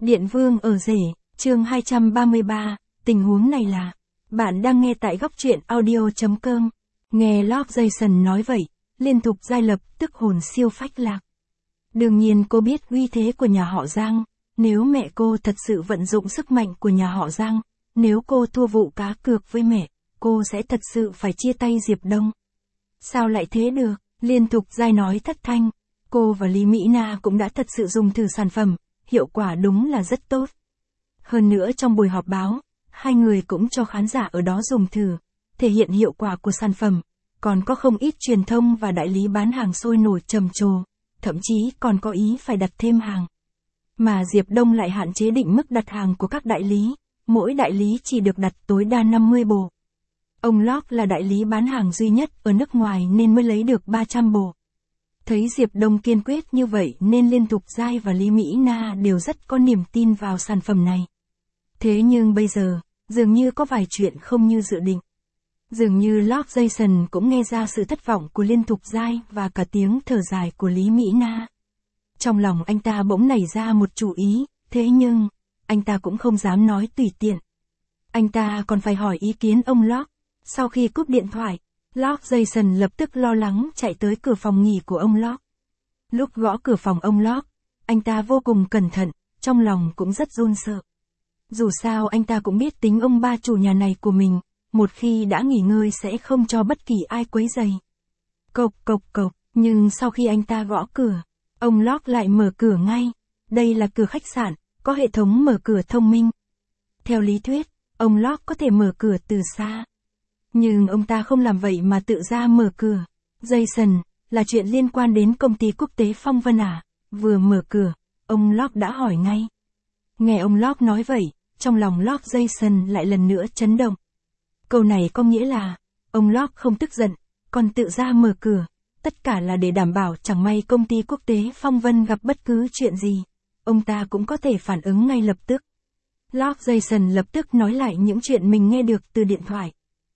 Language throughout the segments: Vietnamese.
Điện Vương ở rể, chương 233, tình huống này là, bạn đang nghe tại góc truyện audio.com. Nghe Lord Jason nói vậy, liên tục giai lập tức hồn siêu phách lạc. Đương nhiên cô biết uy thế của nhà họ Giang, nếu mẹ cô thật sự vận dụng sức mạnh của nhà họ Giang, nếu cô thua vụ cá cược với mẹ, cô sẽ thật sự phải chia tay Diệp Đông. Sao lại thế được, liên tục giai nói thất thanh, cô và Lý Mỹ Na cũng đã thật sự dùng thử sản phẩm, hiệu quả đúng là rất tốt. Hơn nữa trong buổi họp báo, hai người cũng cho khán giả ở đó dùng thử, thể hiện hiệu quả của sản phẩm, còn có không ít truyền thông và đại lý bán hàng sôi nổi trầm trồ, thậm chí còn có ý phải đặt thêm hàng. Mà Diệp Đông lại hạn chế định mức đặt hàng của các đại lý, mỗi đại lý chỉ được đặt tối đa 50 bộ. Ông Locke là đại lý bán hàng duy nhất ở nước ngoài nên mới lấy được 300 bộ. Thấy Diệp Đông kiên quyết như vậy nên liên tục giai và Lý Mỹ Na đều rất có niềm tin vào sản phẩm này. Thế nhưng bây giờ, dường như có vài chuyện không như dự định. Dường như Lord Jason cũng nghe ra sự thất vọng của liên tục giai và cả tiếng thở dài của Lý Mỹ Na. Trong lòng anh ta bỗng nảy ra một chủ ý, thế nhưng, anh ta cũng không dám nói tùy tiện. Anh ta còn phải hỏi ý kiến ông Locke. Sau khi cúp điện thoại, Lord Jason lập tức lo lắng chạy tới cửa phòng nghỉ của ông Locke. Lúc gõ cửa phòng ông Locke, anh ta vô cùng cẩn thận, trong lòng cũng rất run sợ. Dù sao anh ta cũng biết tính ông ba chủ nhà này của mình, một khi đã nghỉ ngơi sẽ không cho bất kỳ ai quấy rầy. Cộc cộc cộc, nhưng sau khi anh ta gõ cửa, ông Locke lại mở cửa ngay. Đây là cửa khách sạn, có hệ thống mở cửa thông minh. Theo lý thuyết, ông Locke có thể mở cửa từ xa. Nhưng ông ta không làm vậy mà tự ra mở cửa. Jason, là chuyện liên quan đến công ty quốc tế Phong Vân à? Vừa mở cửa, ông Locke đã hỏi ngay. Nghe ông Locke nói vậy, trong lòng Lord Jason lại lần nữa chấn động. Câu này có nghĩa là, ông Locke không tức giận, còn tự ra mở cửa. Tất cả là để đảm bảo chẳng may công ty quốc tế Phong Vân gặp bất cứ chuyện gì, ông ta cũng có thể phản ứng ngay lập tức. Lord Jason lập tức nói lại những chuyện mình nghe được từ điện thoại.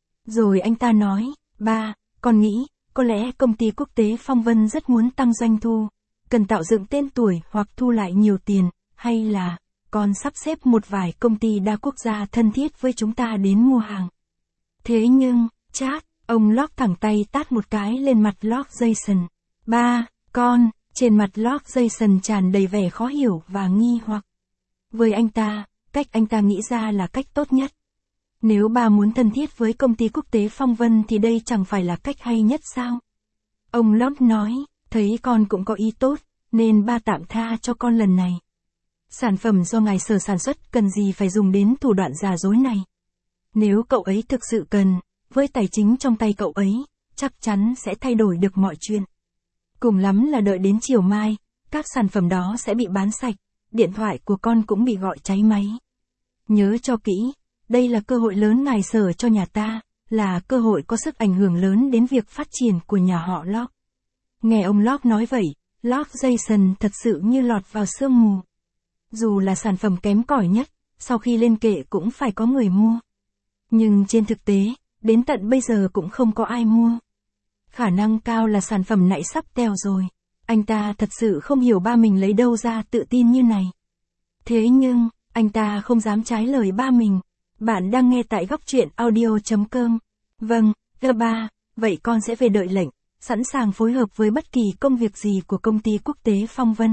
Rồi anh ta nói, ba, con nghĩ, có lẽ công ty quốc tế Phong Vân rất muốn tăng doanh thu, cần tạo dựng tên tuổi hoặc thu lại nhiều tiền, hay là, con sắp xếp một vài công ty đa quốc gia thân thiết với chúng ta đến mua hàng. Thế nhưng, chát, ông Locke thẳng tay tát một cái lên mặt Lord Jason. Ba, con, trên mặt Lord Jason tràn đầy vẻ khó hiểu và nghi hoặc. Với anh ta, cách anh ta nghĩ ra là cách tốt nhất. Nếu ba muốn thân thiết với công ty quốc tế Phong Vân thì đây chẳng phải là cách hay nhất sao? Ông Locke nói, thấy con cũng có ý tốt, nên ba tạm tha cho con lần này. Sản phẩm do ngài sở sản xuất cần gì phải dùng đến thủ đoạn giả dối này. Nếu cậu ấy thực sự cần, với tài chính trong tay cậu ấy, chắc chắn sẽ thay đổi được mọi chuyện. Cùng lắm là đợi đến chiều mai, các sản phẩm đó sẽ bị bán sạch, điện thoại của con cũng bị gọi cháy máy. Nhớ cho kỹ, đây là cơ hội lớn ngài sở cho nhà ta, là cơ hội có sức ảnh hưởng lớn đến việc phát triển của nhà họ Locke. Nghe ông Locke nói vậy, Lord Jason thật sự như lọt vào sương mù. Dù là sản phẩm kém cỏi nhất, sau khi lên kệ cũng phải có người mua. Nhưng trên thực tế, đến tận bây giờ cũng không có ai mua. Khả năng cao là sản phẩm nãy sắp teo rồi. Anh ta thật sự không hiểu ba mình lấy đâu ra tự tin như này. Thế nhưng, anh ta không dám trái lời ba mình. Bạn đang nghe tại góc truyện audio.com. Vâng, ba, vậy con sẽ về đợi lệnh, sẵn sàng phối hợp với bất kỳ công việc gì của công ty quốc tế Phong Vân.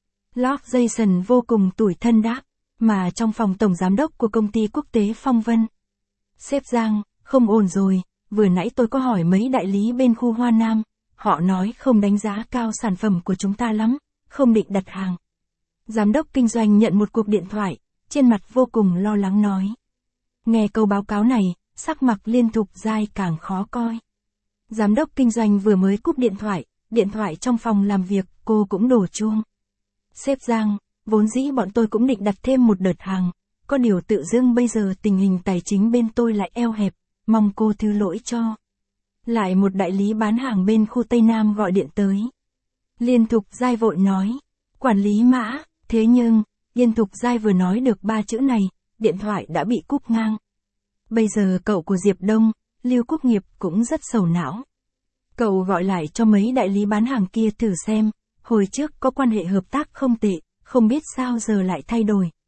Lord Jason vô cùng tủi thân đáp, mà trong phòng tổng giám đốc của công ty quốc tế Phong Vân. Sếp Giang, không ổn rồi, vừa nãy tôi có hỏi mấy đại lý bên khu Hoa Nam, họ nói không đánh giá cao sản phẩm của chúng ta lắm, không định đặt hàng. Giám đốc kinh doanh nhận một cuộc điện thoại, trên mặt vô cùng lo lắng nói. Nghe câu báo cáo này, sắc mặt liên tục giai càng khó coi. Giám đốc kinh doanh vừa mới cúp điện thoại trong phòng làm việc, cô cũng đổ chuông. Sếp Giang, vốn dĩ bọn tôi cũng định đặt thêm một đợt hàng, có điều tự dưng bây giờ tình hình tài chính bên tôi lại eo hẹp, mong cô thứ lỗi cho. Lại một đại lý bán hàng bên khu Tây Nam gọi điện tới. Liên tục giai vội nói, quản lý Mã, thế nhưng, liên tục giai vừa nói được 3 chữ này, điện thoại đã bị cúp ngang. Bây giờ cậu của Diệp Đông, Lưu Quốc Nghiệp cũng rất sầu não. Cậu gọi lại cho mấy đại lý bán hàng kia thử xem, hồi trước có quan hệ hợp tác không tệ, không biết sao giờ lại thay đổi,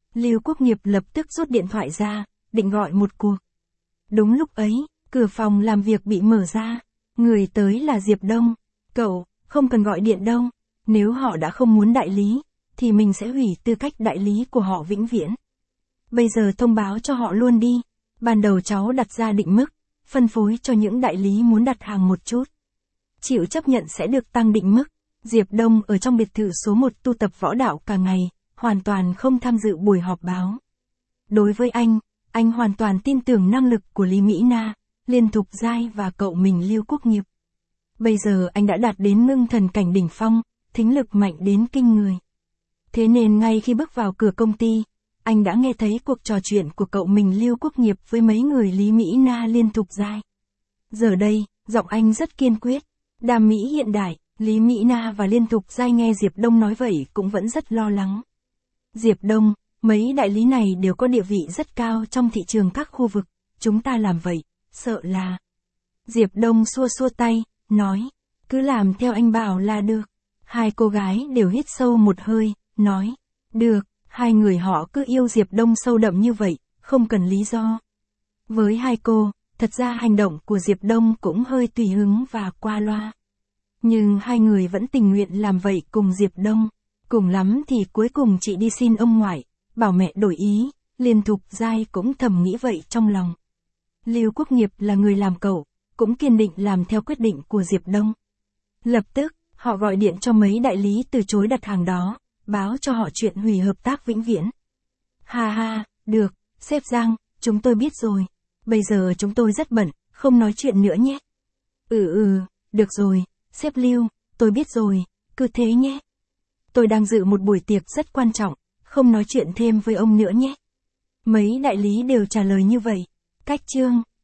Lưu Quốc Nghiệp lập tức rút điện thoại ra, định gọi một cuộc. Đúng lúc ấy, cửa phòng làm việc bị mở ra. Người tới là Diệp Đông. Cậu, không cần gọi điện đâu. Nếu họ đã không muốn đại lý, thì mình sẽ hủy tư cách đại lý của họ vĩnh viễn. Bây giờ thông báo cho họ luôn đi. Ban đầu cháu đặt ra định mức, phân phối cho những đại lý muốn đặt hàng một chút. Chịu chấp nhận sẽ được tăng định mức. Diệp Đông ở trong biệt thự số 1 tu tập võ đạo cả ngày, hoàn toàn không tham dự buổi họp báo. Đối với anh hoàn toàn tin tưởng năng lực của Lý Mỹ Na, Liên Thục Giai và cậu mình Lưu Quốc Nghiệp. Bây giờ anh đã đạt đến ngưng thần cảnh đỉnh phong, thính lực mạnh đến kinh người. Thế nên ngay khi bước vào cửa công ty, anh đã nghe thấy cuộc trò chuyện của cậu mình Lưu Quốc Nghiệp với mấy người Lý Mỹ Na Liên Thục Giai. Giờ đây, giọng anh rất kiên quyết. Đàm mỹ hiện đại, Lý Mỹ Na và Liên Thục Giai nghe Diệp Đông nói vậy cũng vẫn rất lo lắng. Diệp Đông, mấy đại lý này đều có địa vị rất cao trong thị trường các khu vực, chúng ta làm vậy, sợ là... Diệp Đông xua xua tay, nói, cứ làm theo anh bảo là được. Hai cô gái đều hít sâu một hơi, nói, được, hai người họ cứ yêu Diệp Đông sâu đậm như vậy, không cần lý do. Với hai cô, thật ra hành động của Diệp Đông cũng hơi tùy hứng và qua loa. Nhưng hai người vẫn tình nguyện làm vậy cùng Diệp Đông. Cùng lắm thì cuối cùng chị đi xin ông ngoại, bảo mẹ đổi ý, Liên Thục Giai cũng thầm nghĩ vậy trong lòng. Lưu Quốc Nghiệp là người làm cậu, cũng kiên định làm theo quyết định của Diệp Đông. Lập tức, họ gọi điện cho mấy đại lý từ chối đặt hàng đó, báo cho họ chuyện hủy hợp tác vĩnh viễn. Ha ha, được, sếp Giang, chúng tôi biết rồi. Bây giờ chúng tôi rất bận, không nói chuyện nữa nhé. Được rồi, sếp Lưu, tôi biết rồi, cứ thế nhé. Tôi đang dự một buổi tiệc rất quan trọng, không nói chuyện thêm với ông nữa nhé. Mấy đại lý đều trả lời như vậy. Cách chương